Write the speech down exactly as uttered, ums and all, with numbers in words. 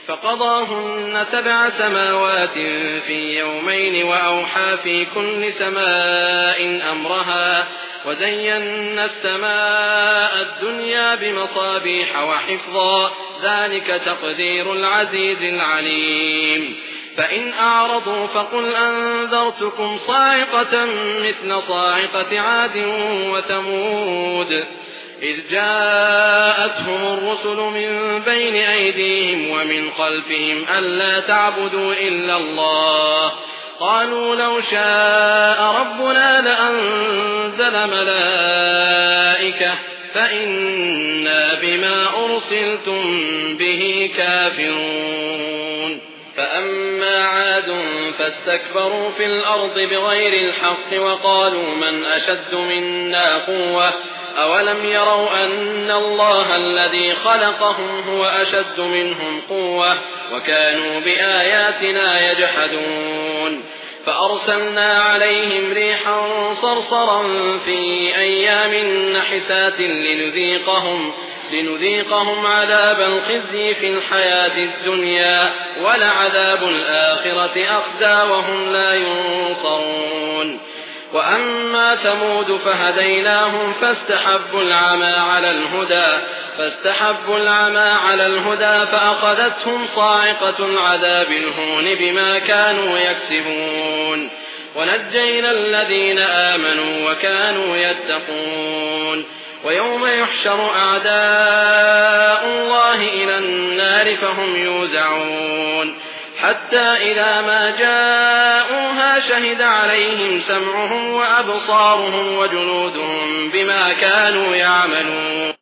فقضاهن سبع سماوات في يومين وأوحى في كل سماء أمرها وزينا السماء الدنيا بمصابيح وحفظا ذلك تقدير العزيز العليم فإن أعرضوا فقل أنذرتكم صاعقة مثل صاعقة عاد وثمود إذ جاءتهم الرسل من بين أيديهم ومن خلفهم ألا تعبدوا إلا الله قالوا لو شاء ربنا لأنزل ملائكة فإنا بما أرسلتم به كافرون فأما عاد فاستكبروا في الأرض بغير الحق وقالوا من أشد منا قوة أولم يروا أن الله الذي خلقهم هو أشد منهم قوة وكانوا بآياتنا يجحدون فأرسلنا عليهم ريحا صرصرا في أيام نحسات لنذيقهم, لنذيقهم عذاب الخزي في الحياة الدنيا ولعذاب الآخرة أخزى وهم لا ينصرون وأما ثمود فهديناهم فاستحبوا العمى على الهدى فاستحبوا العمى على الهدى فأخذتهم صاعقة العذاب الهون بما كانوا يكسبون ونجينا الذين آمنوا وكانوا يتقون ويوم يحشر أعداء الله إلى النار فهم يوزعون حتى إذا ما جاءوها شهد عليهم سمعهم وأبصارهم وجلودهم بما كانوا يعملون